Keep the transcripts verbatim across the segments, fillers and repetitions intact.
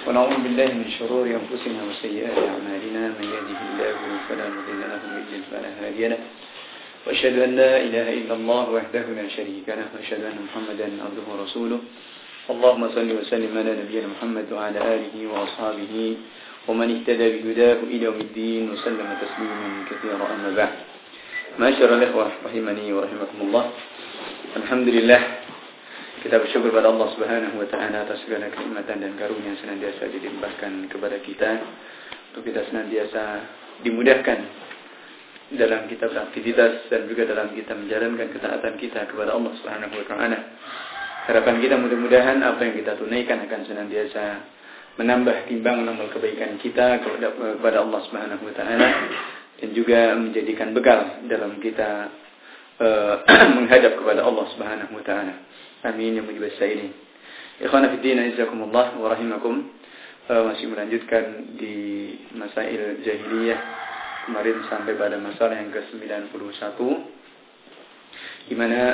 ونعوذ بالله من شرور أنفسنا وسيئات أعمالنا من يهده الله فلا مضل له ومن يضلل فلا هادي له وأشهد أن لا إله إلا الله وحده لا شريك له وأشهد أن محمدا عبده ورسوله اللهم صل وسلم على نبينا محمد وعلى آله وأصحابه ومن اهتدى بهداه إلى يوم الدين وسلم تسليما كثيرا أما بعد. Masyaallah ikhwah rahimani wa rahimakumullah. Alhamdulillah, kita bersyukur pada Allah Subhanahu wa taala atas segala kenikmatan dan karunia yang senantiasa dilimpahkan kepada kita, untuk kita senantiasa dimudahkan dalam kita beraktivitas dan juga dalam kita menjalankan ketaatan kita kepada Allah Subhanahu wa taala. Harapan kita mudah-mudahan apa yang kita tunaikan akan senantiasa menambah timbangan amal kebaikan kita kepada Allah Subhanahu wa taala dan juga menjadikan bekal dalam kita uh, menghadap kepada Allah Subhanahu wa taala. Amin ya mujibas sa'ilin. Ikhwana fi din, azakumullah wa rahimakum. Uh, masih melanjutkan di masail jahiliyah. Kemarin sampai pada masalah yang ke sembilan puluh satu, di mana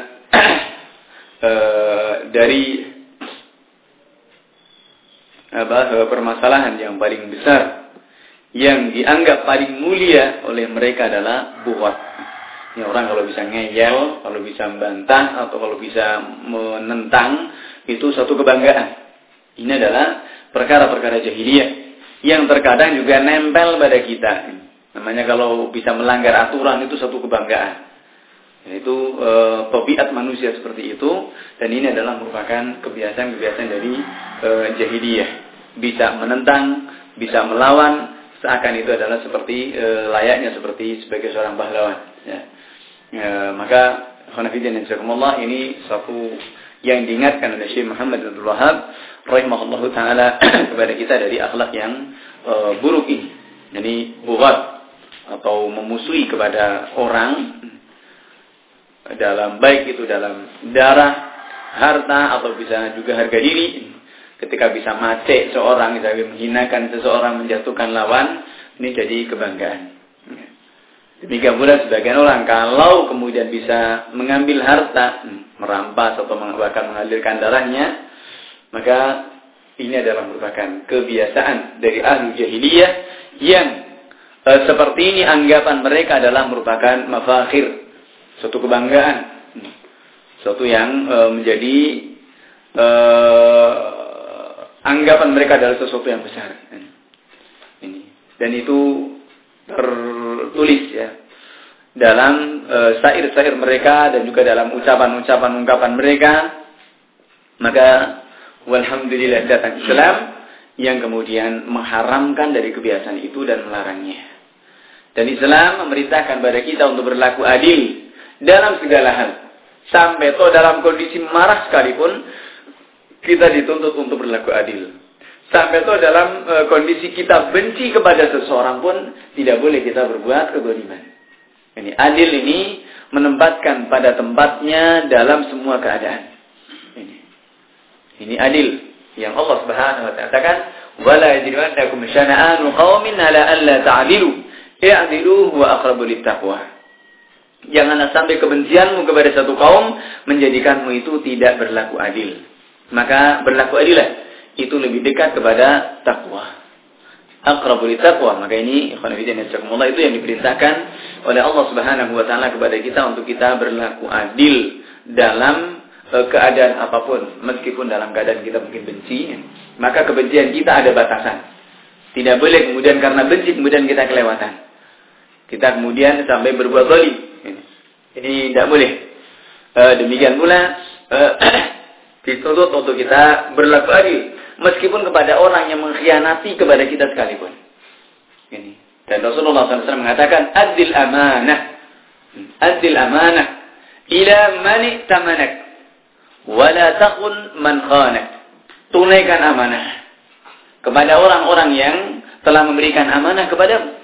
uh, dari apa permasalahan yang paling besar yang dianggap paling mulia oleh mereka adalah buhot. Ini orang kalau bisa ngeyel, kalau bisa membantah, atau kalau bisa menentang, itu satu kebanggaan. Ini adalah perkara-perkara jahiliyah yang terkadang juga nempel pada kita. Namanya kalau bisa melanggar aturan itu satu kebanggaan. Itu e, tabiat manusia seperti itu, dan ini adalah merupakan kebiasaan-kebiasaan dari e, jahiliyah. Bisa menentang, bisa melawan, seakan itu adalah seperti e, layaknya seperti sebagai seorang pahlawan. Ya. E, maka khonafidin dan jazakumullah, ini satu yang diingatkan oleh Syekh Muhammad bin Abdul Wahhab rahimahullahu taala kepada kita dari akhlak yang e, buruk ini. Jadi bughat atau memusuhi kepada orang dalam baik itu dalam darah, harta, atau bisa juga harga diri. Ketika bisa macet seorang, bisa menghinakan seseorang, menjatuhkan lawan, ini jadi kebanggaan. Demikian pula sebagian orang, kalau kemudian bisa mengambil harta, merampas atau bahkan mengalirkan darahnya, maka ini adalah merupakan kebiasaan dari ahli jahiliyah yang e, seperti ini anggapan mereka adalah merupakan mafakhir, suatu kebanggaan, suatu yang e, menjadi e, anggapan mereka adalah sesuatu yang besar. Ini. Dan itu tertulis ya dalam e, syair-syair mereka dan juga dalam ucapan-ucapan ungkapan mereka. Maka walhamdulillah datang Islam yang kemudian mengharamkan dari kebiasaan itu dan melarangnya. Dan Islam memerintahkan pada kita untuk berlaku adil dalam segala hal. Sampai toh dalam kondisi marah sekalipun kita dituntut untuk berlaku adil. Sampai itu dalam e, kondisi kita benci kepada seseorang pun tidak boleh kita berbuat kezaliman. Ini adil ini menempatkan pada tempatnya dalam semua keadaan. Ini, ini adil yang Allah Subhanahu wa taala katakan, "Wala yajrimannakum syana'anu qaumin 'ala alla ta'dilu, i'dilu huwa aqrabu littaqwa." Janganlah sampai kebencianmu kepada satu kaum menjadikanmu itu tidak berlaku adil. Maka berlaku adillah, itu lebih dekat kepada takwa. Aqrabu littaqwa. Maka ini ikhwan fillah jazakumullah, itu yang diperintahkan oleh Allah Subhanahu wa taala kepada kita untuk kita berlaku adil dalam e, keadaan apapun, meskipun dalam keadaan kita mungkin benci, maka kebencian kita ada batasan. Tidak boleh kemudian karena benci kemudian kita kelewatan. Kita kemudian sampai berbuat zalim. Ini, ini tidak boleh. E, demikian pula e, dituntut untuk kita berlaku adil meskipun kepada orang yang mengkhianati kepada kita sekalipun. Ini. Dan Rasulullah shallallahu alaihi wasallam mengatakan, adil amanah, adil amanah ila mani tamanak, wala takun man khanak. Tunaikan amanah kepada orang-orang yang telah memberikan amanah kepadamu.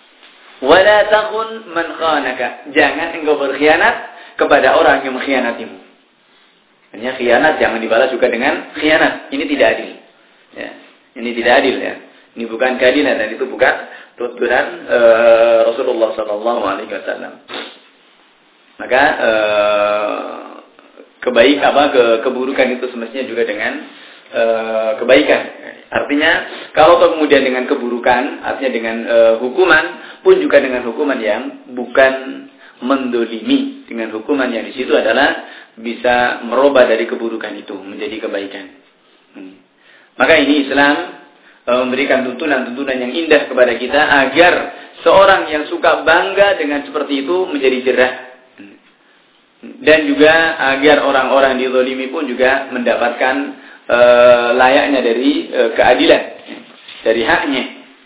Wala takun man khanaka. Jangan engkau berkhianat kepada orang yang mengkhianatimu. Hanya khianat jangan dibalas juga dengan khianat. Ini tidak adil. Ya. Ini tidak adil ya. Ini bukan keadilan dan itu bukan tuntunan uh, Rasulullah sallallahu alaihi wasallam. Maka uh, kebaik apa ke, keburukan itu semestinya juga dengan e, kebaikan. Artinya kalau toh kemudian dengan keburukan, artinya dengan e, hukuman pun juga dengan hukuman yang bukan mendolimi, dengan hukuman yang di situ adalah bisa merubah dari keburukan itu menjadi kebaikan. Hmm. Maka ini Islam e, memberikan tuntunan-tuntunan yang indah kepada kita agar seorang yang suka bangga dengan seperti itu menjadi jerah. Dan juga agar orang-orang dizalimi pun juga mendapatkan e, layaknya dari e, keadilan, dari haknya.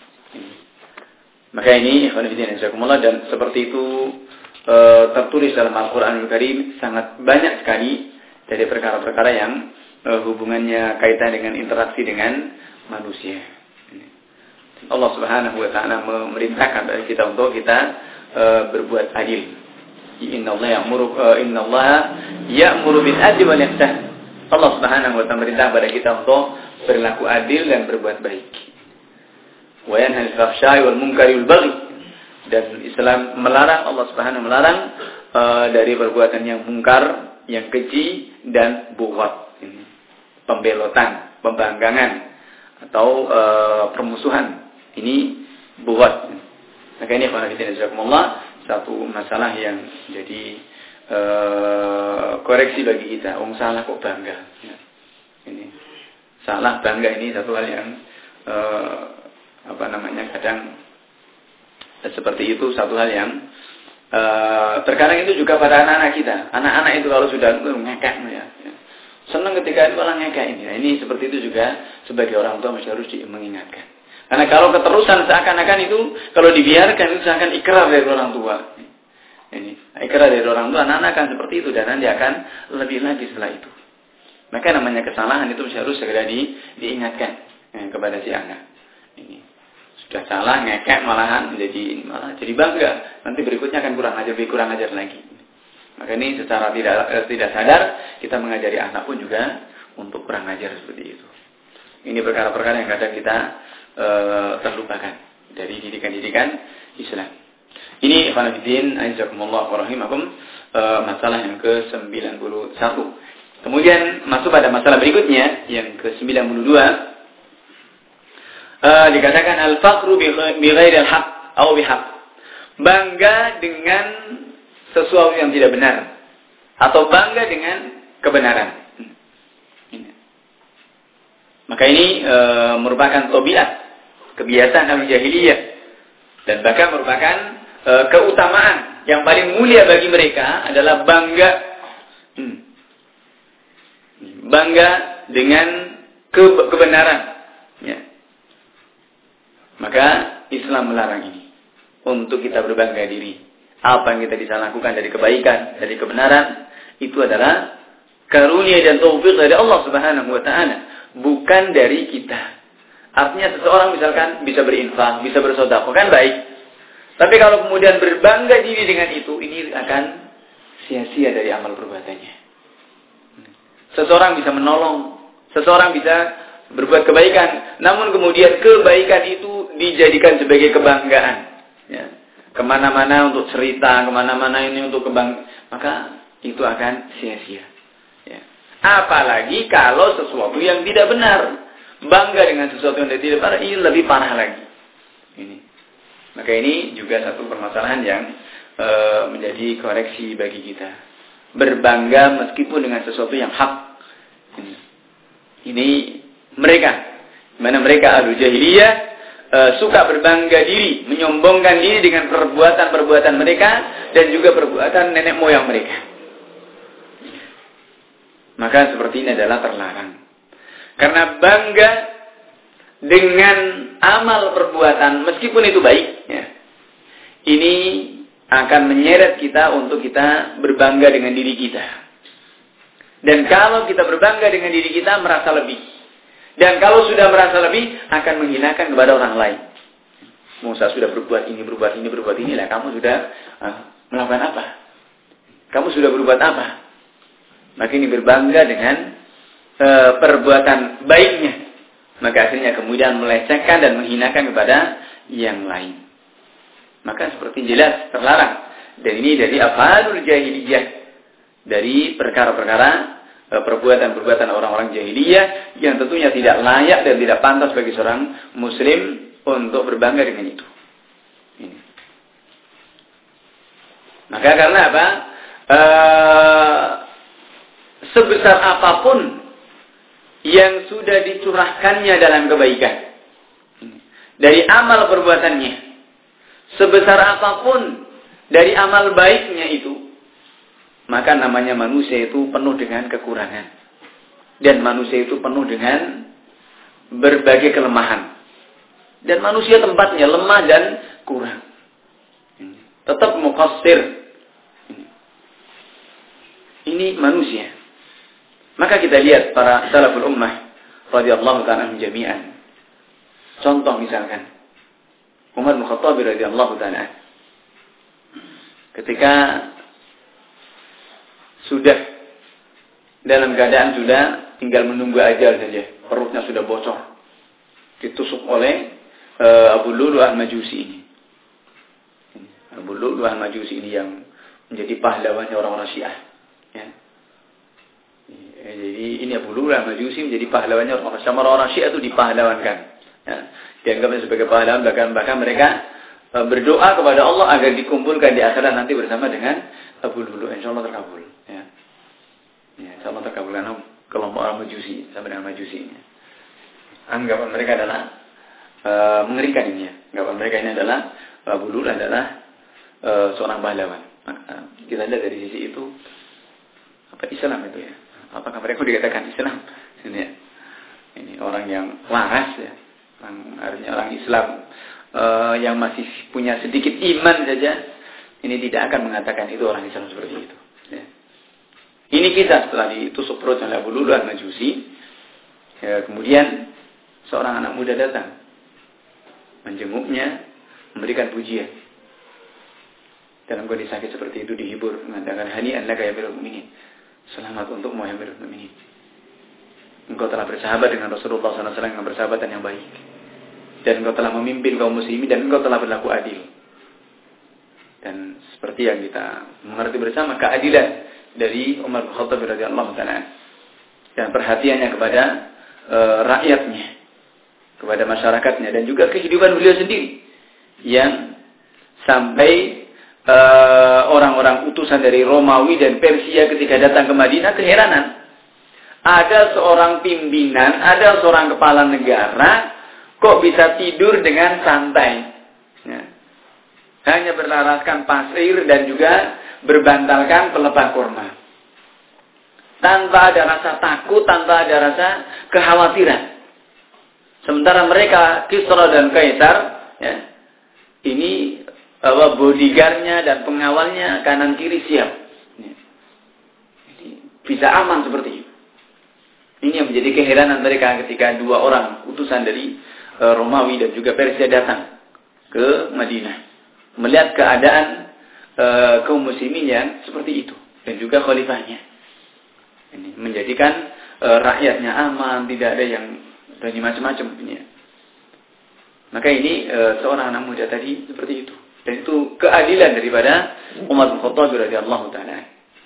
Maka ini dan seperti itu e, tertulis dalam Al-Quranul Karim sangat banyak sekali dari perkara-perkara yang e, hubungannya kaitan dengan interaksi dengan manusia. Allah Subhanahu wa taala memerintahkan dari kita untuk kita e, berbuat adil. Innallaha ya'muru innallaha ya'muru bil adli wal ihsan. Allah Subhanahu wa taala merintah kepada kita untuk berlaku adil dan berbuat baik. Wa yanha 'anil fahsya'i wal munkari wal baghi. Dan Islam melarang, Allah Subhanahu melarang uh, dari perbuatan yang mungkar, yang keji dan bughad. Pembelotan, pembanggangan atau uh, permusuhan. Ini bughad. Maka ini para hadirin jazakumullah satu masalah yang jadi uh, koreksi bagi kita. Orang salah kok bangga. Ya. Ini salah bangga ini satu hal yang uh, apa namanya kadang seperti itu, satu hal yang uh, terkadang itu juga pada anak-anak kita. Anak-anak itu kalau sudah ngekek ya, ya. Senang ketika itu malah ngekek ini. Nah, ini seperti itu juga sebagai orang tua masih harus mengingatkan. Karena kalau keterusan seakan-akan itu, kalau dibiarkan itu seakan ikrar dari orang tua. Ini ikrar dari orang tua, anak-anak akan seperti itu dan nanti akan lebih lagi setelah itu. Maka namanya kesalahan itu harus segera di, diingatkan eh, kepada si anak. Ini sudah salah ngekek malahan menjadi malah jadi bangga. Nanti berikutnya akan kurang ajar, lebih kurang ajar lagi. Maka ini secara tidak eh, tidak sadar kita mengajari anak pun juga untuk kurang ajar seperti itu. Ini perkara-perkara yang kadang kita Uh, terlupakan dari didikan-didikan Islam. Ini ikhwan fillah azakumullah wa rahimakum, uh, masalah yang ke sembilan puluh satu. Kemudian masuk pada masalah berikutnya yang ke sembilan puluh dua. Uh, dikatakan al-faqru bi ghairil haqq atau bihaq. Bangga dengan sesuatu yang tidak benar atau bangga dengan kebenaran. Maka ini e, merupakan tabiat, kebiasaan ahli jahiliyah dan bahkan merupakan e, keutamaan yang paling mulia bagi mereka adalah bangga hmm, bangga dengan ke, kebenaran. Ya. Maka Islam melarang ini untuk kita berbangga diri. Apa yang kita bisa lakukan dari kebaikan, dari kebenaran itu adalah karunia dan taufik dari Allah Subhanahu wa taala. Bukan dari kita. Artinya seseorang misalkan bisa berinfak, bisa bersedekah, kan baik. Tapi kalau kemudian berbangga diri dengan itu, ini akan sia-sia dari amal perbuatannya. Seseorang bisa menolong, seseorang bisa berbuat kebaikan, namun kemudian kebaikan itu dijadikan sebagai kebanggaan. Ya. Kemana-mana untuk cerita, kemana-mana ini untuk kebanggaan, maka itu akan sia-sia. Apalagi kalau sesuatu yang tidak benar. Bangga dengan sesuatu yang tidak benar, ini lebih parah lagi. Ini. Maka ini juga satu permasalahan yang e, menjadi koreksi bagi kita. Berbangga meskipun dengan sesuatu yang hak. Ini, ini mereka. Mana mereka ahlu jahiliyah e, suka berbangga diri, menyombongkan diri dengan perbuatan-perbuatan mereka dan juga perbuatan nenek moyang mereka. Maka seperti ini adalah terlarang. Karena bangga dengan amal perbuatan, meskipun itu baik, ya, ini akan menyeret kita untuk kita berbangga dengan diri kita. Dan kalau kita berbangga dengan diri kita, merasa lebih. Dan kalau sudah merasa lebih, akan menghinakan kepada orang lain. Musa sudah berbuat ini, berbuat ini, berbuat ini, lah kamu sudah uh, melakukan apa? Kamu sudah berbuat apa? Maka ini berbangga dengan e, perbuatan baiknya. Maka akhirnya kemudian melecehkan dan menghinakan kepada yang lain. Maka seperti jelas terlarang. Dan ini dari afalul jahiliyah. Dari perkara-perkara e, perbuatan-perbuatan orang-orang jahiliyah yang tentunya tidak layak dan tidak pantas bagi seorang muslim untuk berbangga dengan itu. Ini. Maka karena apa? Uh, sebesar apapun yang sudah dicurahkannya dalam kebaikan dari amal perbuatannya, sebesar apapun dari amal baiknya itu, maka namanya manusia itu penuh dengan kekurangan. Dan manusia itu penuh dengan berbagai kelemahan. Dan manusia tempatnya lemah dan kurang. Tetap muqassir. Ini manusia. Maka kita lihat para salaful ummah radhiyallahu ta'ala jami'an. Contoh misalkan Umar bin Khattab radhiyallahu ta'ala ketika sudah dalam keadaan sudah tinggal menunggu ajal saja, perutnya sudah bocor, ditusuk oleh uh, Abu Lu'lu' al-Majusi ini. Abu Lu'lu' al-Majusi ini yang menjadi pahlawannya orang-orang Syiah. Ya. Ya, jadi ini Abu Lu'lu' al-Majusi menjadi pahlawannya orang-orang Syiah. Orang-orang Syiah itu dipahlawankan. Ya. Dianggapnya sebagai pahlawan, bahkan, bahkan mereka uh, berdoa kepada Allah agar dikumpulkan di akhirat nanti bersama dengan Abu Lu'lu'. Insya Allah terkabul. Ya. Ya, insya Allah terkabul karena kelompok orang Majusi sama dengan Majusi ini. Anggapan mereka adalah uh, mengerikan ini ya. Anggapan mereka ini adalah Abu Lu'lu' adalah uh, seorang pahlawan. Maka kita lihat dari sisi itu apa Islam itu ya? Apakah mereka dikatakan Islam? Ini ya. Ini orang yang waras ya. Orang, artinya orang Islam uh, yang masih punya sedikit iman saja, ini tidak akan mengatakan itu orang Islam seperti itu. Ya. Ini kita setelah ditusuk perut oleh Abu Lu'lu' al-Majusi, ya, kemudian seorang anak muda datang, menjenguknya, memberikan pujian. Dalam kondisi sakit seperti itu dihibur, mengatakan hani'an laka ya amirul mu'minin. Selamat untukmu ya amirul mu'minin. Engkau telah bersahabat dengan Rasulullah sallallahu alaihi wasallam dengan persahabatan yang baik. Dan engkau telah memimpin kaum muslimin dan engkau telah berlaku adil. Dan seperti yang kita mengerti bersama keadilan dari Umar bin Khattab radhiyallahu ta'ala dan perhatiannya kepada e, rakyatnya, kepada masyarakatnya dan juga kehidupan beliau sendiri yang sampai e, orang-orang utusan dari Romawi dan Persia ketika datang ke Madinah keheranan. Ada seorang pimpinan, ada seorang kepala negara kok bisa tidur dengan santai, ya. Hanya berlaraskan pasir dan juga berbantalkan pelepah kurma. Tanpa ada rasa takut, tanpa ada rasa kekhawatiran. Sementara mereka, Kisra dan Kaisar, ya, ini bahwa bodyguardnya dan pengawalnya kanan kiri siap. Ya. Jadi, bisa aman seperti itu. Ini yang menjadi keheranan mereka ketika dua orang utusan dari uh, Romawi dan juga Persia datang ke Madinah. Melihat keadaan Uh, kaum muslimin yang seperti itu dan juga khalifahnya ini menjadikan uh, rakyatnya aman, tidak ada yang berani macam-macam ya. Maka ini uh, seorang anak muda tadi seperti itu dan itu keadilan daripada Umar bin Khattab radhiyallahu ta'ala.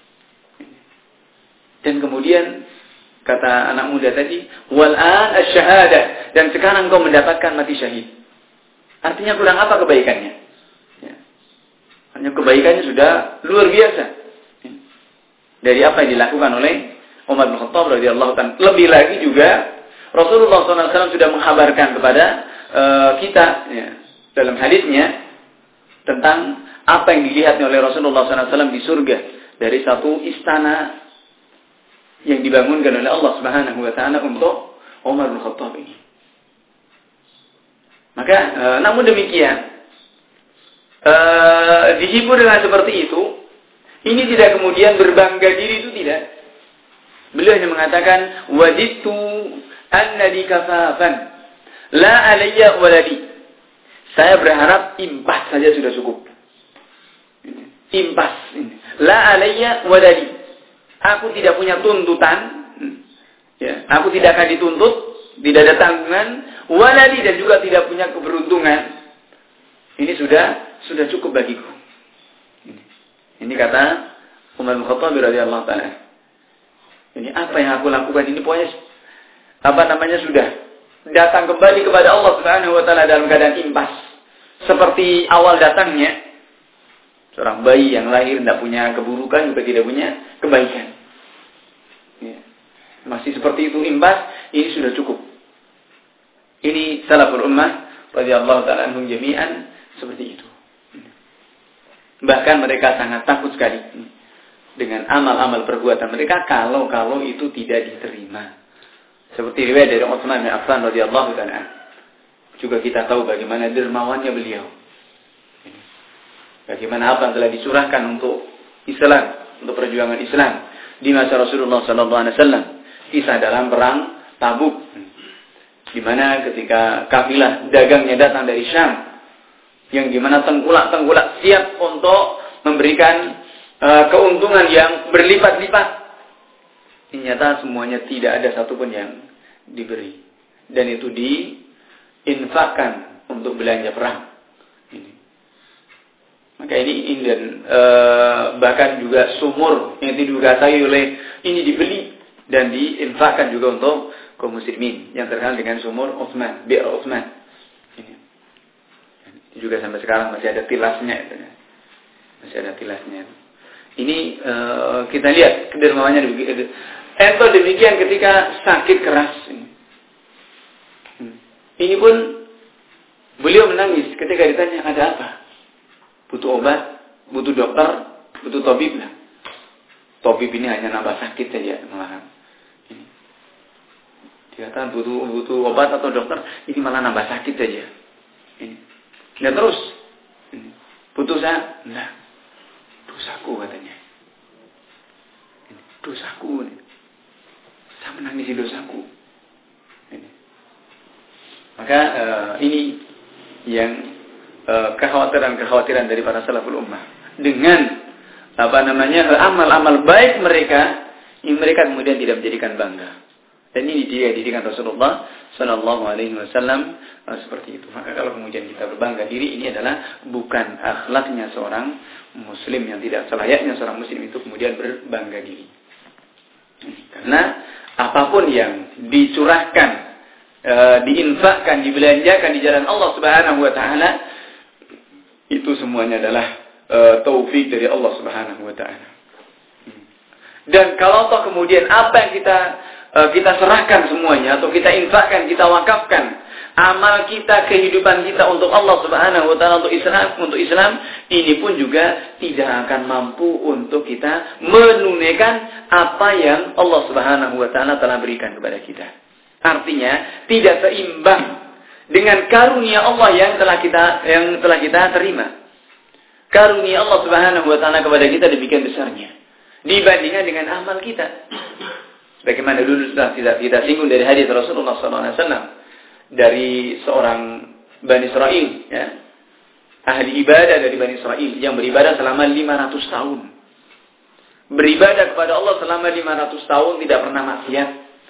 Dan kemudian kata anak muda tadi wal an asy-syahadah, dan sekarang kau mendapatkan mati syahid. Artinya kurang apa kebaikannya? Hanya kebaikannya sudah luar biasa dari apa yang dilakukan oleh Umar bin Khattab radhiyallahu ta'ala. Lebih lagi juga Rasulullah shallallahu alaihi wasallam sudah menghabarkan kepada uh, kita ya, dalam hadisnya tentang apa yang dilihat oleh Rasulullah shallallahu alaihi wasallam di surga dari satu istana yang dibangunkan oleh Allah Subhanahu wa taala untuk Umar bin Khattab ini. Maka uh, namun demikian Uh, dihibur dengan seperti itu, ini tidak kemudian berbangga diri, itu tidak. Beliau hanya mengatakan wajidtu anna li kafafan la alayya waladi. Saya berharap impas saja sudah cukup. Impas. La alayya waladi. Aku tidak punya tuntutan. Ya, aku tidak akan dituntut, tidak ada tanggungan, waladi, dan juga tidak punya keberuntungan. Ini sudah sudah cukup bagiku. Ini, ini kata Umar bin Khattab radhiyallahu ta'ala. Ini apa yang aku lakukan ini pokoknya apa namanya sudah datang kembali kepada Allah Subhanahu wa taala dalam keadaan impas. Seperti awal datangnya seorang bayi yang lahir tidak punya keburukan juga tidak punya kebaikan. Ya. Masih seperti itu impas, ini sudah cukup. Ini salaful ummah radhiyallahu taala anhum jami'an seperti itu. Bahkan mereka sangat takut sekali dengan amal-amal perbuatan mereka kalau-kalau itu tidak diterima. Seperti riwayat dari Utsman bin Affan radhiyallahu taala. Juga kita tahu bagaimana dermawannya beliau. Bagaimana apa yang telah disurahkan untuk Islam, untuk perjuangan Islam di masa Rasulullah sallallahu alaihi wasallam. Kisah dalam perang Tabuk, di mana ketika kafilah dagangnya datang dari Syam, yang dimana tengkulak-tengkulak siap untuk memberikan uh, keuntungan yang berlipat-lipat. Ternyata semuanya tidak ada satupun yang diberi. Dan itu diinfakkan untuk belanja perang. Ini. Maka ini, ini dan uh, bahkan juga sumur yang diduratai oleh ini dibeli dan diinfakkan juga untuk kaum muslimin yang terkenal dengan sumur Utsman, Bi'r Utsman. Juga sampai sekarang masih ada tilasnya, masih ada tilasnya. Ini uh, kita lihat kedermawannya begitu. Atau demikian ketika sakit keras. Ini pun beliau menangis ketika ditanya ada apa. Butuh obat, butuh dokter, butuh tabib lah. Tabib ini hanya nambah sakit saja malahan. Ini. Dikatakan butuh butuh obat atau dokter, ini malah nambah sakit saja. Ini. Dan terus putus saya, nah, dosaku katanya, ini, dosaku, ini. Saya menangisi dosaku. Ini. Maka uh, ini yang uh, kekhawatiran-kekhawatiran dari para salaful ummah dengan apa namanya amal-amal baik mereka, yang mereka kemudian tidak menjadikan bangga. Dan ini dia didikan Rasulullah Sallallahu Alaihi Wasallam uh, seperti itu. Maka kalau kemudian kita berbangga diri, ini adalah bukan akhlaknya seorang Muslim, yang tidak selayaknya seorang Muslim itu kemudian berbangga diri. Karena apapun yang dicurahkan, uh, diinfakkan, dibelanjakan di jalan Allah Subhanahu Wa Taala, itu semuanya adalah uh, taufik dari Allah Subhanahu Wa Taala. Dan kalau toh kemudian apa yang kita kita serahkan semuanya, atau kita infakkan, kita wakafkan amal kita, kehidupan kita untuk Allah Subhanahu wa taala, untuk Islam, untuk Islam, ini pun juga tidak akan mampu untuk kita menunaikan apa yang Allah Subhanahu wa taala telah berikan kepada kita. Artinya tidak seimbang dengan karunia Allah yang telah kita yang telah kita terima. Karunia Allah Subhanahu wa taala kepada kita demikian besarnya dibandingkan dengan amal kita. Bagaimana dulu sudah tidak kita singgung dari hadis Rasulullah sallallahu alaihi wasallam dari seorang Bani Israel, ya, ahli ibadah dari Bani Israel yang beribadah selama lima ratus tahun, beribadah kepada Allah selama lima ratus tahun, tidak pernah maksiat.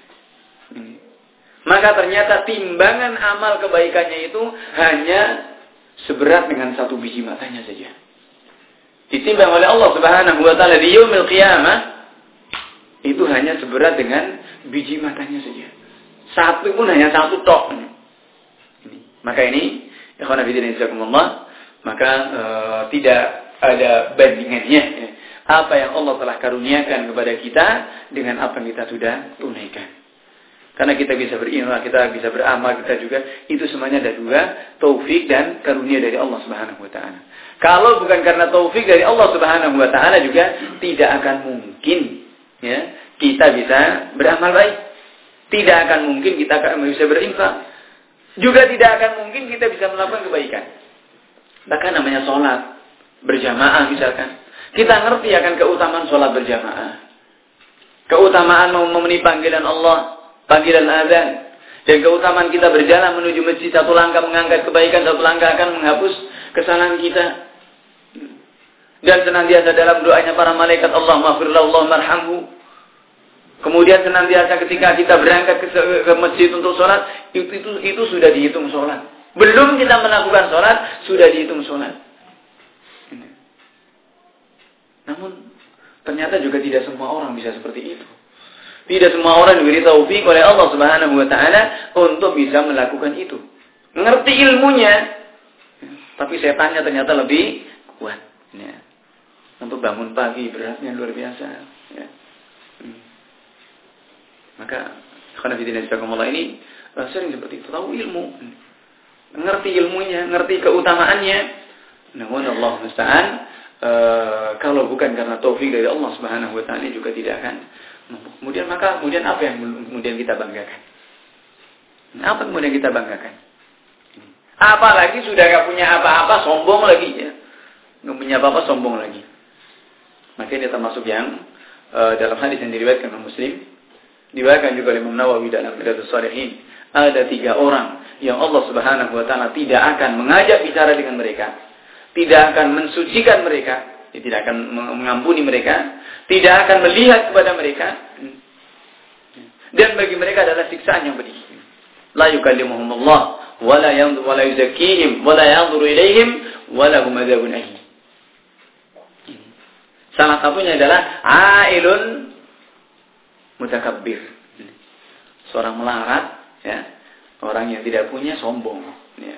Maka ternyata timbangan amal kebaikannya itu hanya seberat dengan satu biji matanya saja. Ditimbang oleh Allah Subhanahu wa taala di yaumil qiyamah, itu hanya seberat dengan biji matanya saja. Satu pun hanya satu tok. Ini. Maka ini, ikhwan fillah jazakumullah, maka e, tidak ada bandingannya. Ya. Apa yang Allah telah karuniakan kepada kita dengan apa yang kita sudah tunaikan. Karena kita bisa beriman, kita bisa beramal, kita juga, itu semuanya ada dua, taufik dan karunia dari Allah Subhanahu wa taala. Kalau bukan karena taufik dari Allah Subhanahu wa taala juga tidak akan mungkin, ya, kita bisa beramal baik. Tidak akan mungkin kita bisa berinfak. Juga tidak akan mungkin kita bisa melakukan kebaikan. Bahkan namanya sholat berjamaah misalkan. Kita ngerti akan keutamaan sholat berjamaah. Keutamaan memenuhi panggilan Allah, panggilan azan. Dan keutamaan kita berjalan menuju masjid, satu langkah mengangkat kebaikan, satu langkah akan menghapus kesalahan kita. Dan senantiasa dalam doanya para malaikat, Allahumma firlahu, Allahumma arhamhu. Kemudian senantiasa ketika kita berangkat ke, ke masjid untuk sholat, itu, itu, itu sudah dihitung sholat. Belum kita melakukan sholat, sudah dihitung sholat. Namun, ternyata juga tidak semua orang bisa seperti itu. Tidak semua orang diberi taufik oleh Allah Subhanahu wa taala untuk bisa melakukan itu. Ngerti ilmunya, tapi setannya ternyata lebih kuat. Ya. Untuk bangun pagi beratnya luar biasa. Ya. Hmm. Maka karena fitnah Allah ini sering seperti itu, tahu ilmu, ngerti ilmunya, ngerti keutamaannya. Namun Allah musta'an, e, kalau bukan karena taufik dari Allah Subhanahu wa taala juga tidak akan. Kemudian maka kemudian apa yang kemudian kita banggakan? Apa kemudian kita banggakan? Apalagi sudah gak punya apa-apa, sombong lagi ya. Gak punya apa-apa, sombong lagi. Maka ini termasuk yang e, dalam hadis yang diriwayatkan oleh Muslim, diriwayatkan juga oleh Imam Nawawi dalam Riyadhus Shalihin. Ada tiga orang yang Allah Subhanahu wa taala tidak akan mengajak bicara dengan mereka, tidak akan mensucikan mereka, tidak akan mengampuni mereka, tidak akan melihat kepada mereka, dan bagi mereka adalah siksaan yang pedih. La yukallimuhumullah wa la yanzuru wa la yuzakkihim wa la yanzuru ilaihim wa lahum adzabun alim. Salah satunya adalah ailun mutakabbir. Seorang melarat, ya, orang yang tidak punya, sombong, ya.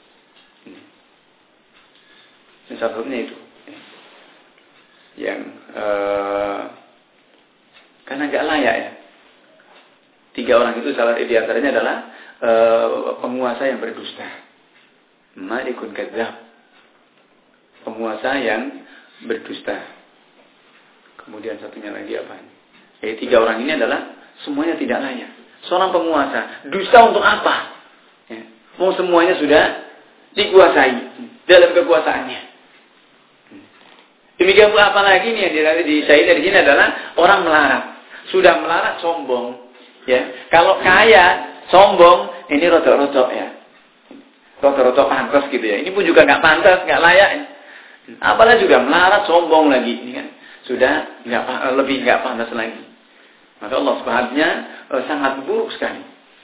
Salah satunya itu, ya. Yang uh, karena nggak layak ya. Tiga orang itu salah di antaranya adalah uh, penguasa yang berdusta, malikun kadzdzab, penguasa yang berdusta. Kemudian satunya lagi apa? Jadi tiga orang ini adalah semuanya tidak layak. Seorang penguasa, dusta untuk apa? Ya. Mau semuanya sudah dikuasai dalam kekuasaannya. Demikian pula apa lagi nih yang di saya dari sini adalah orang melarat. Sudah melarat, sombong. Ya, kalau kaya, sombong, ini rotok-rotok ya. Rotok-rotok pantas gitu ya. Ini pun juga nggak pantas, nggak layak. Apalagi juga melarat, sombong lagi, ini kan. Sudah nggak lebih nggak pantas lagi. Maka Allah Subhanahu wa taala sangat buruk sekali.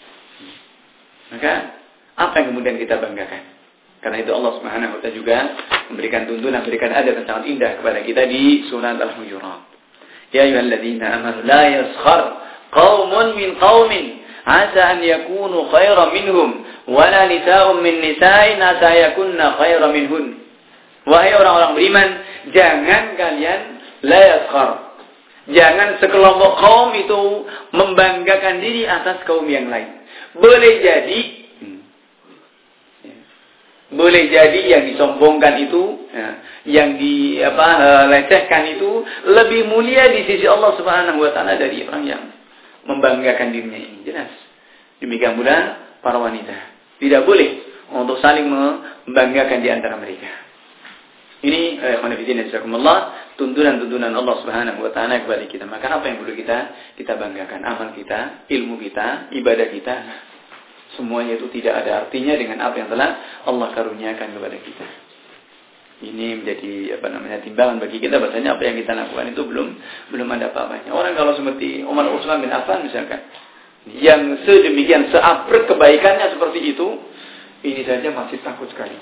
Maka apa yang kemudian kita banggakan? Karena itu Allah Subhanahu wa taala juga memberikan tuntunan, memberikan adab yang sangat indah kepada kita di surat Al-Hujurat. Ya ayyuhalladzina amanu la yaskhar qaumun min qaumin asa an yakunu khairan minhum wala nisa'un min nisa'in asa yakunna khairan minhun. Wahai orang-orang beriman, jangan kalian la yaskhar. Jangan sekelompok kaum itu membanggakan diri atas kaum yang lain. Boleh jadi, hmm, ya, boleh jadi yang disombongkan itu, ya, yang di apa lecehkan itu lebih mulia di sisi Allah Subhanahu wa taala dari orang yang membanggakan dirinya ini. Jelas. Demikian pula para wanita. Tidak boleh untuk saling membanggakan di antara mereka. Ini khonafidin jazakumullah, tuntunan-tuntunan Allah Subhanahu wa taala kepada kita. Maka apa yang perlu kita kita banggakan? Amal kita, ilmu kita, ibadah kita. Semuanya itu tidak ada artinya dengan apa yang telah Allah karuniakan kepada kita. Ini menjadi apa namanya timbangan bagi kita, bahasanya apa yang kita lakukan itu belum belum ada apa-apanya. Orang kalau seperti Umar Utsman bin Affan misalkan, yang sedemikian seabrek kebaikannya seperti itu, ini saja masih takut sekali.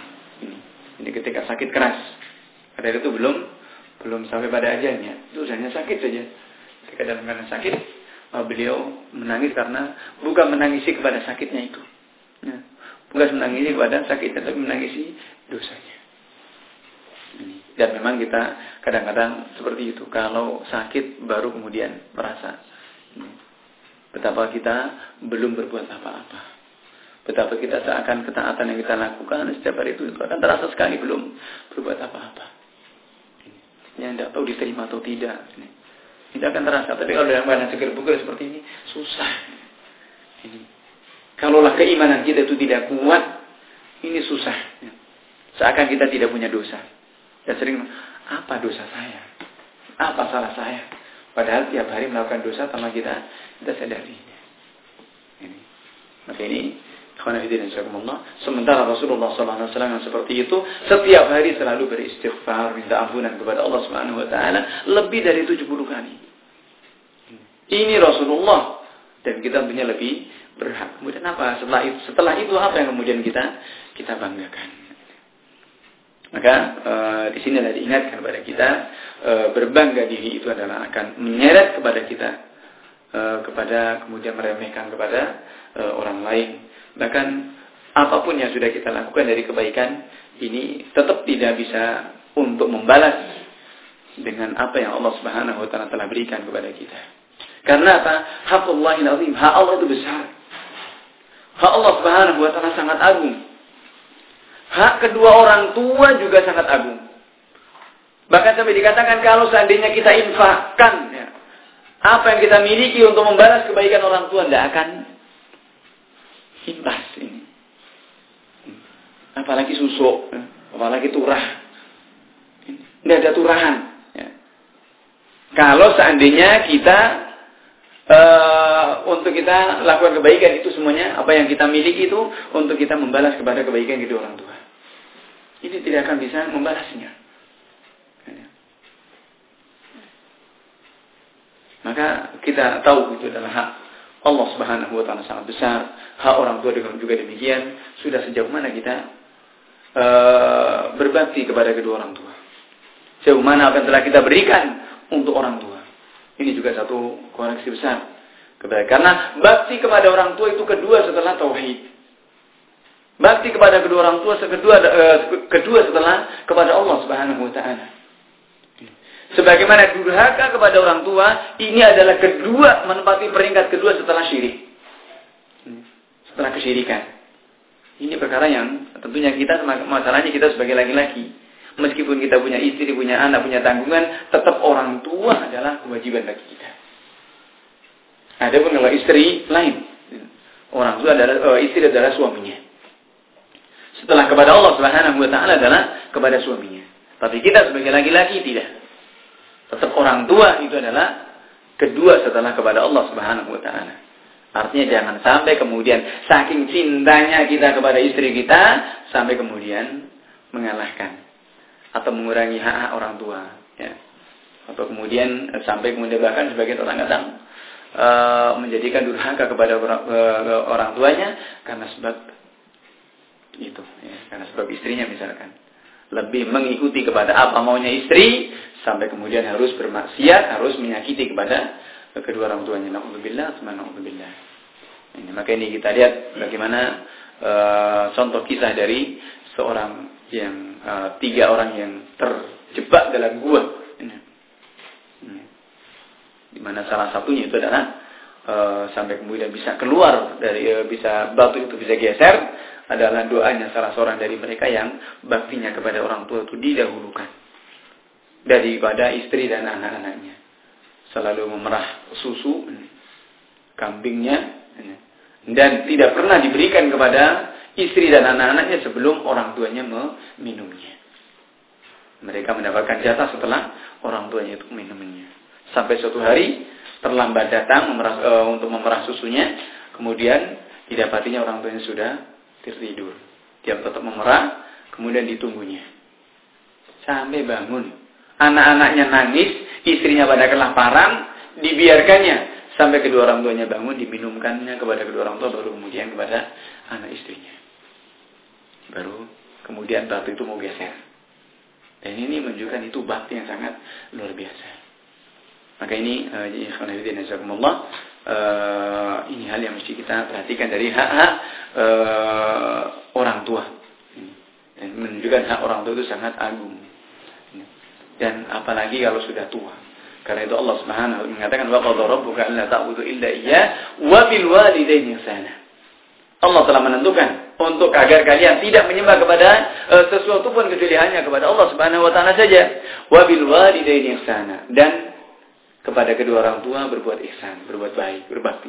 Ini ketika sakit keras. Karena itu belum belum sampai pada ajalnya. Itu hanya sakit saja. Ketika dalam keadaan sakit, beliau menangis karena bukan menangisi kepada sakitnya itu. Ya. Bukan menangisi kepada sakitnya, tapi menangisi dosanya. Dan memang kita kadang-kadang seperti itu. Kalau sakit baru kemudian merasa betapa kita belum berbuat apa-apa. Betapa kita seakan ketaatan yang kita lakukan setiap hari itu, itu akan terasa sekali belum berbuat apa-apa. Yang tidak tahu diterima atau tidak. Ini akan terasa. Tapi kalau dalam keadaan seger bugar seperti ini, susah. Ini. Kalaulah keimanan kita itu tidak kuat, ini susah. Seakan kita tidak punya dosa. Dan sering, apa dosa saya? Apa salah saya? Padahal tiap hari melakukan dosa tanpa kita kita sadari. Ini. Maka ini sementara Rasulullah sallallahu alaihi wasallam yang seperti itu setiap hari selalu beristighfar, minta ampunan kepada Allah Subhanahu wa taala lebih dari tujuh puluh kali. Ini Rasulullah, dan kita tentunya lebih berhak. Kemudian apa setelah itu? Setelah itu apa yang kemudian kita kita banggakan? Maka e, di sini adalah diingatkan kepada kita, e, berbangga diri itu adalah akan menyeret kepada kita uh, kepada kemudian meremehkan kepada uh, orang lain. Bahkan apapun yang sudah kita lakukan dari kebaikan ini tetap tidak bisa untuk membalas dengan apa yang Allah Subhanahu wa taala telah berikan kepada kita. Karena apa? Haqqullahil azim, hak Allah itu besar. Hak Allah Subhanahu wa taala sangat agung. Hak kedua orang tua juga sangat agung. Bahkan sampai dikatakan kalau seandainya kita infakkan ya, apa yang kita miliki untuk membalas kebaikan orang tua, tidak akan imbas ini. Apalagi susuk, apalagi turah. Tidak ada turahan. Ya. Kalau seandainya kita uh, untuk kita lakukan kebaikan itu semuanya, apa yang kita miliki itu untuk kita membalas kepada kebaikan kedua orang tua. Ini tidak akan bisa membalasnya. Maka kita tahu itu adalah hak Allah Subhanahu wa taala sangat besar. Hak orang tua juga demikian. Sudah sejauh mana kita uh, berbakti kepada kedua orang tua. Sejauh mana apa yang telah kita berikan untuk orang tua. Ini juga satu koreksi besar. Karena bakti kepada orang tua itu kedua setelah tauhid. Bakti kepada kedua orang tua kedua, uh, kedua setelah kepada Allah Subhanahu wa taala. Sebagaimana durhaka kepada orang tua, ini adalah kedua, menempati peringkat kedua setelah syirik. Setelah kesyirikan. Ini perkara yang tentunya kita, masalahnya kita sebagai laki-laki. Meskipun kita punya istri, punya anak, punya tanggungan, tetap orang tua adalah kewajiban bagi kita. Adapun kalau istri, lain. Orang tua adalah, istri adalah suaminya. Setelah kepada Allah Subhanahu wa taala adalah kepada suaminya. Tapi kita sebagai laki-laki tidak. Tetap orang tua itu adalah kedua setelah kepada Allah Subhanahu wa taala. Artinya jangan sampai kemudian saking cintanya kita kepada istri kita sampai kemudian mengalahkan atau mengurangi hak-hak orang tua, ya. Atau kemudian sampai kemudian bahkan sebagian orang kadang e, menjadikan durhaka kepada orang, e, orang tuanya karena sebab itu, ya, karena sebab istrinya misalkan lebih mengikuti kepada apa maunya istri sampai kemudian harus bermaksiat, harus menyakiti kepada kedua orang tuanya. Na'udzubillah, na'udzubillah. Ini maka ini kita lihat bagaimana uh, contoh kisah dari seorang yang uh, tiga orang yang terjebak dalam gua. Ini. Ini. Di mana salah satunya itu adalah uh, sampai kemudian bisa keluar dari uh, bisa batu itu bisa geser adalah doanya salah seorang dari mereka yang baktinya kepada orang tua itu didahulukan daripada istri dan anak-anaknya. Selalu memerah susu kambingnya dan tidak pernah diberikan kepada istri dan anak-anaknya sebelum orang tuanya meminumnya. Mereka mendapatkan jatah setelah orang tuanya itu meminumnya. Sampai suatu hari terlambat datang memerah, e, untuk memerah susunya, kemudian didapatinya orang tuanya sudah tertidur. Dia tetap memerah, kemudian ditunggunya. Sampai bangun. Anak-anaknya nangis, istrinya pada kelaparan, dibiarkannya. Sampai kedua orang tuanya bangun, diminumkannya kepada kedua orang tua, baru kemudian kepada anak istrinya. Baru kemudian batu itu mau geser. Dan ini menunjukkan itu bakti yang sangat luar biasa. Maka ini, uh, Uh, ini hal yang mesti kita perhatikan dari hak-hak uh, orang tua. Dan menunjukkan hak orang tua itu sangat agung. Dan apalagi kalau sudah tua. Karena itu Allah Subhanahu wa taala mengatakan wa qadara rabbuka alla ta'budu illa iyyah wa bil walidayni ihsana. Allah telah menentukan untuk agar kalian tidak menyembah kepada uh, sesuatu pun kecuali hanya kepada Allah Subhanahu wa taala saja. Wa bil walidayni ihsana, dan kepada kedua orang tua berbuat ihsan, berbuat baik, berbakti.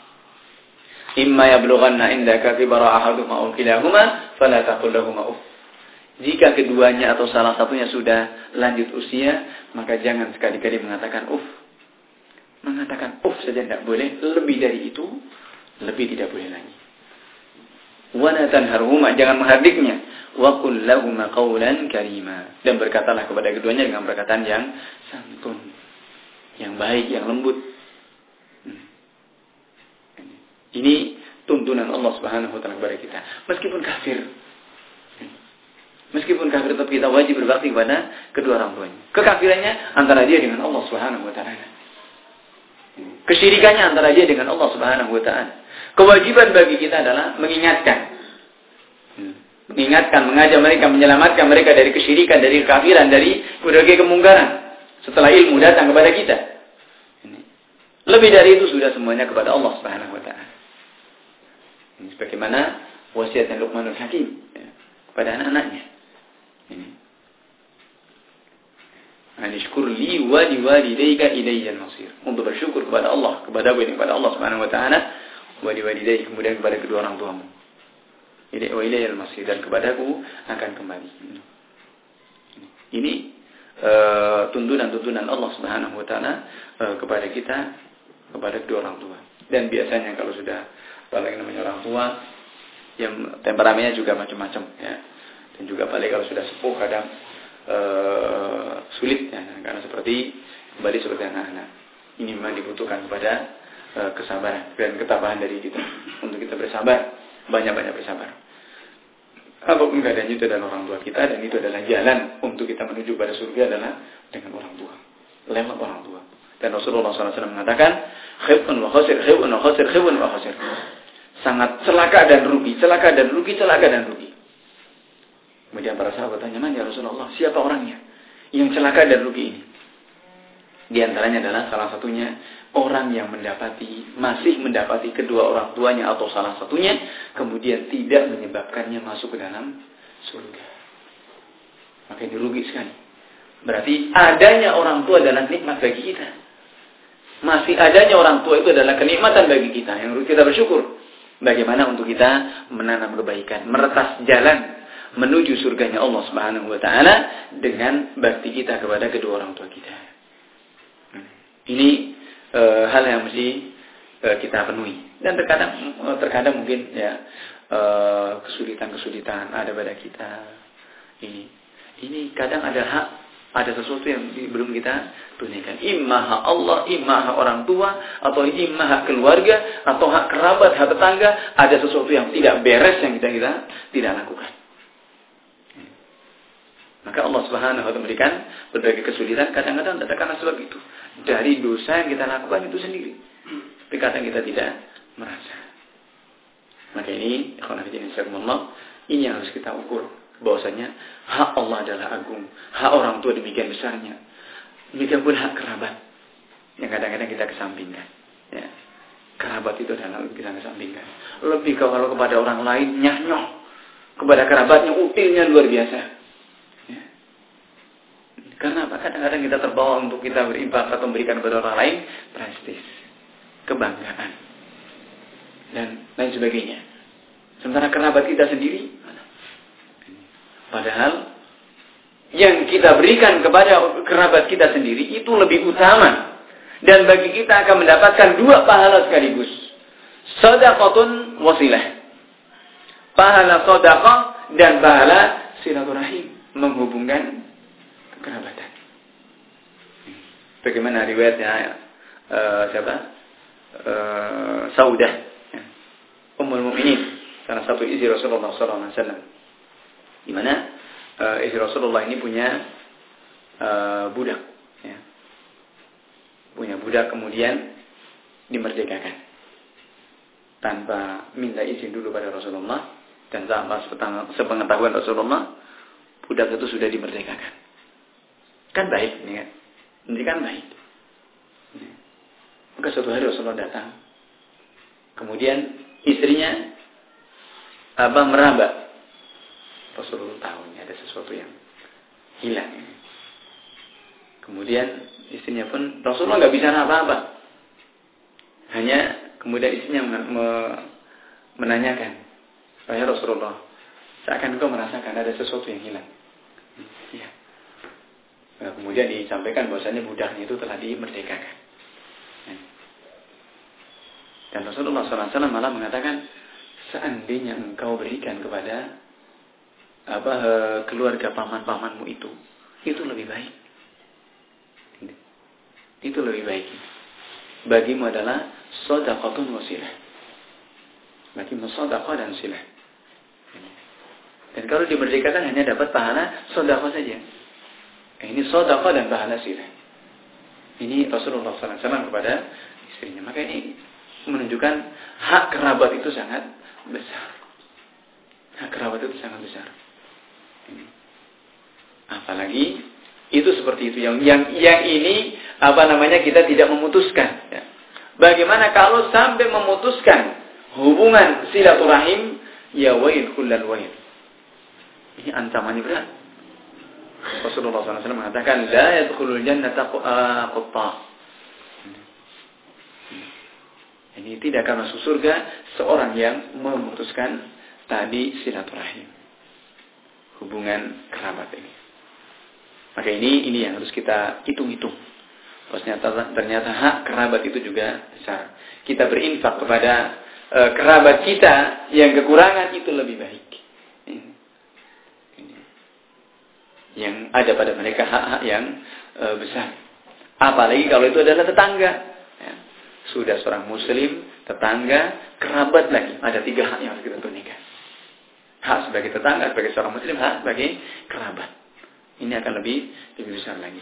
Imma yablughanna indaka kibara ahaduhuma aw kilahuma fala taqul lahumu uff. Jika keduanya atau salah satunya sudah lanjut usia, maka jangan sekali-kali mengatakan uff. Mengatakan uff saja tidak boleh, lebih dari itu lebih tidak boleh lagi. Wa la tanharhuma, jangan menghardiknya. Wa qul lahumu qawlan karima, dan berkatalah kepada keduanya dengan perkataan yang santun, yang baik, yang lembut. Ini tuntunan Allah Subhanahu wa taala kepada kita. Meskipun kafir. Meskipun kafir tetap kita wajib berbakti kepada kedua orang tuanya. Kekafirannya antara dia dengan Allah Subhanahu wa taala. Kesyirikannya antara dia dengan Allah Subhanahu wa taala. Kewajiban bagi kita adalah mengingatkan. Mengingatkan, mengajak mereka, menyelamatkan mereka dari kesyirikan, dari kekafiran, dari berbagai kemungkaran. Setelah ilmu datang kepada kita. Lebih dari itu sudah semuanya kepada Allah Subhanahu wa taala. Ini sebagaimana wasiat Luqmanul Hakim ya, kepada anak-anaknya. Ini. Anishkur li wa liwalidayka ilayya al-masir. Untuk bersyukur kepada Allah, kepada kepada Allah Subhanahu wa taala, wa liwalidayka, kemudian kepada kedua orang tuamu. Ini wa ilayya al-masir, dan kepadaku akan kembali. Ini uh, tuntunan-tuntunan Allah Subhanahu wa taala uh, kepada kita, kepada kedua orang tua. Dan biasanya kalau sudah apalagi namanya orang tua yang temperamennya juga macam-macam ya. Dan juga apalagi kalau sudah sepuh kadang Uh, sulit ya, karena seperti kembali seperti anak-anak. Ini memang dibutuhkan kepada uh, kesabaran dan ketabahan dari kita untuk kita bersabar, banyak-banyak bersabar. Apapun keadaannya itu adalah orang tua kita, dan itu adalah jalan untuk kita menuju pada surga adalah dengan orang tua, lewat orang tua. Dan Rasulullah shallallahu alaihi wasallam mengatakan, khibun wa khasir, khibun wa khasir, khibun wa khasir. Sangat celaka dan rugi, celaka dan rugi, celaka dan rugi. Kemudian para sahabat tanya, "Man ya Rasulullah, siapa orangnya yang celaka dan rugi ini?" Di antaranya adalah salah satunya orang yang mendapati, masih mendapati kedua orang tuanya atau salah satunya, kemudian tidak menyebabkannya masuk ke dalam surga. Maka ini rugi sekali. Berarti adanya orang tua adalah nikmat bagi kita. Masih adanya orang tua itu adalah kenikmatan bagi kita yang harus kita bersyukur. Bagaimana untuk kita menanam kebaikan, meretas jalan menuju surganya Allah Subhanahu wa taala dengan bakti kita kepada kedua orang tua kita. Ini e, hal yang mesti e, kita penuhi. Dan terkadang terkadang mungkin ya e, kesulitan-kesulitan ada pada kita. Ini ini kadang ada hak, ada sesuatu yang belum kita tunaikan. Imma hak Allah, imma hak orang tua, atau imma hak keluarga, atau hak kerabat, hak tetangga. Ada sesuatu yang tidak beres yang kita kita tidak lakukan. Maka Allah Subhanahu wa taala memberikan berbagai kesulitan kadang-kadang karena sebab itu. Dari dosa yang kita lakukan itu sendiri. Tapi kadang kita tidak merasa. Maka ini, ini yang harus kita ukur. Bahwasanya hak Allah adalah agung. Hak orang tua demikian besarnya. Demikian pun hak kerabat. Yang kadang-kadang kita kesampingkan. Ya. Kerabat itu adalah kita kesampingkan. Lebih kalau kepada orang lain, nyah-nyoh. Kepada kerabatnya, utilnya luar biasa. Karena apa? Kadang-kadang kita terbawa untuk kita berinfak atau memberikan kepada orang lain, prestis, kebanggaan, dan lain sebagainya. Sementara kerabat kita sendiri, padahal yang kita berikan kepada kerabat kita sendiri itu lebih utama, dan bagi kita akan mendapatkan dua pahala sekaligus. Shadaqatun wasilah, pahala sedekah dan pahala silaturahim, menghubungkan kerabatan. Bagaimana riwayatnya uh, siapa? Uh, Saudah, ya. Ummul Mukminin, salah satu istri Rasulullah sallallahu alaihi wasallam. Di mana uh, istri Rasulullah ini punya uh, budak, ya. Punya budak kemudian dimerdekakan tanpa minta izin dulu pada Rasulullah, dan tanpa sepengetahuan Rasulullah, budak itu sudah dimerdekakan. Kan baik, ini kan? Ini kan baik. Maka suatu hari Rasulullah datang. Kemudian istrinya apa meraba. Rasulullah tahu ini ada sesuatu yang hilang. Kemudian istrinya pun, Rasulullah nggak bicara apa-apa. Hanya kemudian istrinya menanyakan, "Wahai Rasulullah, seakan engkau merasakan ada sesuatu yang hilang." Iya. Nah, kemudian disampaikan bahwasanya budaknya itu telah dimerdekakan. Dan Rasulullah shallallahu alaihi wasallam malah mengatakan, seandainya engkau berikan kepada apa keluarga paman-pamanmu itu, itu lebih baik. Itu lebih baik. Bagimu adalah shadaqatun wasilah. Bagimu shadaqah dan silah. Dan kalau dimerdekakan hanya dapat pahala shadaqah saja. Ini shadaqah dan pahala silah. Ini Rasulullah shallallahu alaihi wasallam kepada istrinya. Maka ini menunjukkan hak kerabat itu sangat besar. Hak kerabat itu sangat besar. Ini. Apalagi itu seperti itu. Yang yang yang ini apa namanya kita tidak memutuskan. Ya. Bagaimana kalau sampai memutuskan hubungan silaturahim? Ya wail kullal wail. Ini ancamannya berat. Rasulullah shallallahu alaihi wasallam mengatakan, la yadkhulul jannata qatta. Ini tidak akan masuk surga seorang yang memutuskan tadi silaturahim, hubungan kerabat ini. Maka ini ini yang harus kita hitung-hitung. Ternyata ternyata hak kerabat itu juga besar. Kita berinfak kepada e, kerabat kita yang kekurangan itu lebih baik. Ini. Ini. Yang ada pada mereka hak-hak yang e, besar. Apalagi kalau itu adalah tetangga. Ya. Sudah seorang muslim, tetangga, kerabat lagi. Ada tiga hak yang harus kita tunaikan. Hak sebagai tetangga, sebagai seorang muslim, hak sebagai kerabat. Ini akan lebih lebih besar lagi.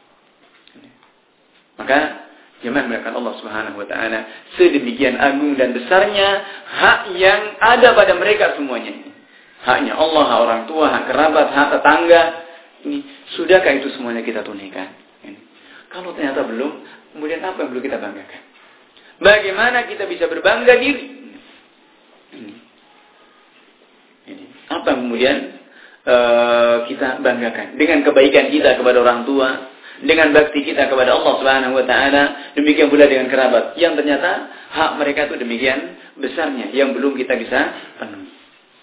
Maka jemaah melakukan Allah Subhanahu wa taala sedemikian agung dan besarnya hak yang ada pada mereka semuanya. Haknya Allah, hak orang tua, hak kerabat, hak tetangga. Ini sudahkah itu semuanya kita tunaikan? Ini. Kalau ternyata belum, kemudian apa yang perlu kita banggakan? Bagaimana kita bisa berbangga diri? Ini. Ini. Apa kemudian Uh, kita banggakan dengan kebaikan kita kepada orang tua, dengan bakti kita kepada Allah Subhanahu wa taala, demikian pula dengan kerabat yang ternyata hak mereka itu demikian besarnya yang belum kita bisa penuhi.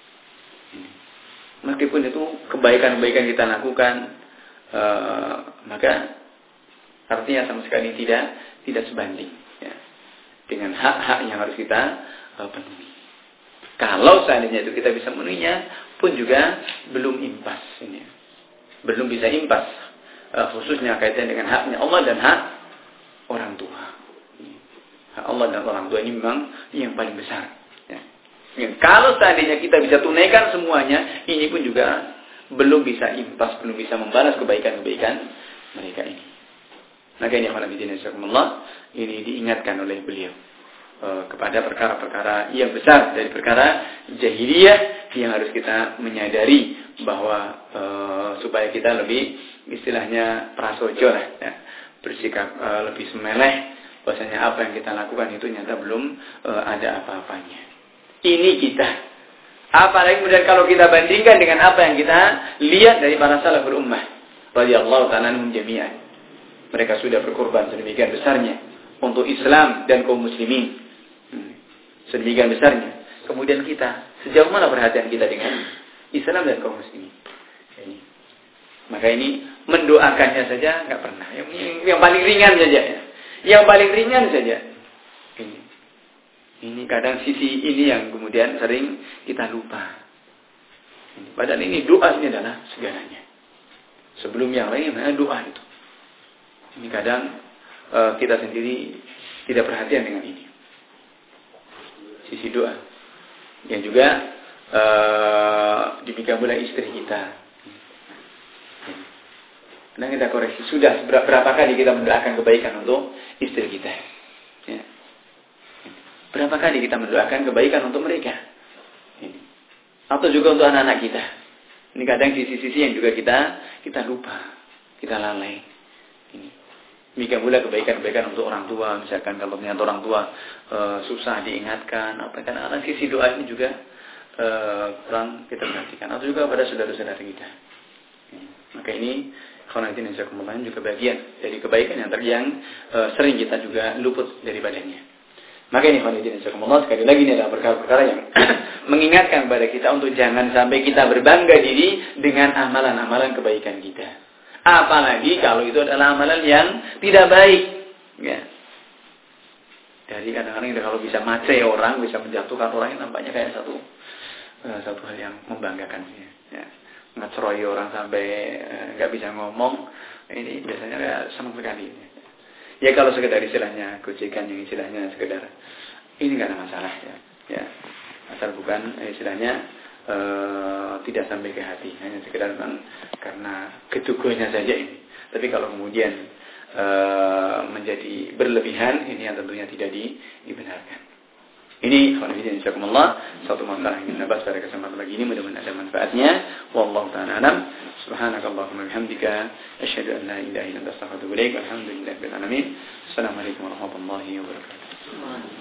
Meskipun itu kebaikan-kebaikan kita lakukan, uh, maka artinya sama sekali tidak tidak sebanding ya, dengan hak-hak yang harus kita uh, penuhi. Kalau seandainya itu kita bisa memenuhinya, pun juga belum impas ini. Belum bisa impas. Uh, khususnya kaitan dengan haknya Allah dan hak orang tua. Hak Allah dan orang tua ini memang yang paling besar. Ya. Kalau seandainya kita bisa tunaikan semuanya, ini pun juga belum bisa impas, belum bisa membalas kebaikan-kebaikan mereka ini. Maka ini Allah ini diingatkan oleh beliau. Kepada perkara-perkara yang besar dari perkara jahiliyah yang harus kita menyadari bahwa e, supaya kita lebih istilahnya prasojo lah ya, bersikap e, lebih semeleh bahwasanya apa yang kita lakukan itu nyata belum e, ada apa-apanya. Ini kita. Apalagi kemudian kalau kita bandingkan dengan apa yang kita lihat dari para salaful ummah radhiyallahu ta'ala anhum jami'an. Mereka sudah berkorban sedemikian besarnya untuk Islam dan kaum muslimin. Sedemikian besarnya. Kemudian kita, sejauh mana perhatian kita dengan Islam dan kaum muslimin? Ini. Maka ini mendoakannya saja nggak pernah. Yang, yang, yang paling ringan saja. Ya. Yang paling ringan saja. Ini. Ini kadang sisi ini yang kemudian sering kita lupa. Ini. Padahal ini doa ini adalah segalanya. Sebelum yang lain, doa itu. Ini kadang uh, kita sendiri tidak perhatian dengan ini. Sisi doa yang juga uh, demikian pula istri kita. Nah kita koreksi sudah berapa kali kita mendoakan kebaikan untuk istri kita? Ya. Berapa kali kita mendoakan kebaikan untuk mereka? Ini. Atau juga untuk anak-anak kita? Ini kadang sisi-sisi yang juga kita kita lupa, kita lalai. Ini. Demikian pula kebaikan-kebaikan untuk orang tua. Misalkan kalau ternyata orang tua e, susah diingatkan, apa karena sisi doa ini juga e, kurang kita perhatikan. Atau juga pada saudara-saudara kita. Ya. Maka ini khawanatin insyaallah juga bagian dari kebaikan yang terjang e, sering kita juga luput daripadanya. Maka ini khawanatin insyaallah sekali lagi ini adalah perkara-perkara yang mengingatkan kepada kita untuk jangan sampai kita berbangga diri dengan amalan-amalan kebaikan kita. Apalagi kalau itu adalah amalan yang tidak baik. Ya. Jadi kadang-kadang kalau bisa mace orang, bisa menjatuhkan orang, ini nampaknya kayak satu uh, satu hal yang membanggakan. Ya. Ngeceroy orang sampai nggak uh, bisa ngomong, ini biasanya kayak senang sekali. Ya kalau sekedar istilahnya gojekan yang istilahnya sekedar ini nggak ada masalah ya. Ya. Asal bukan istilahnya Uh, tidak sampai ke hati, hanya sekedar memang karena kedugonya saja ini. Tapi kalau kemudian uh, menjadi berlebihan, ini yang tentunya tidak di, dibenarkan. Ini khonifidin insyaallah satu masalah yang kita bahas pada kesempatan pagi ini, mudah-mudahan ada manfaatnya. Wallahu ta'ala alam. Subhanakallahumma bihamdika asyhadu an la ilaha illa anta astaghfiruka wa atubu ilaik. Walhamdulillahirabbil alamin. Assalamualaikum warahmatullahi wabarakatuh.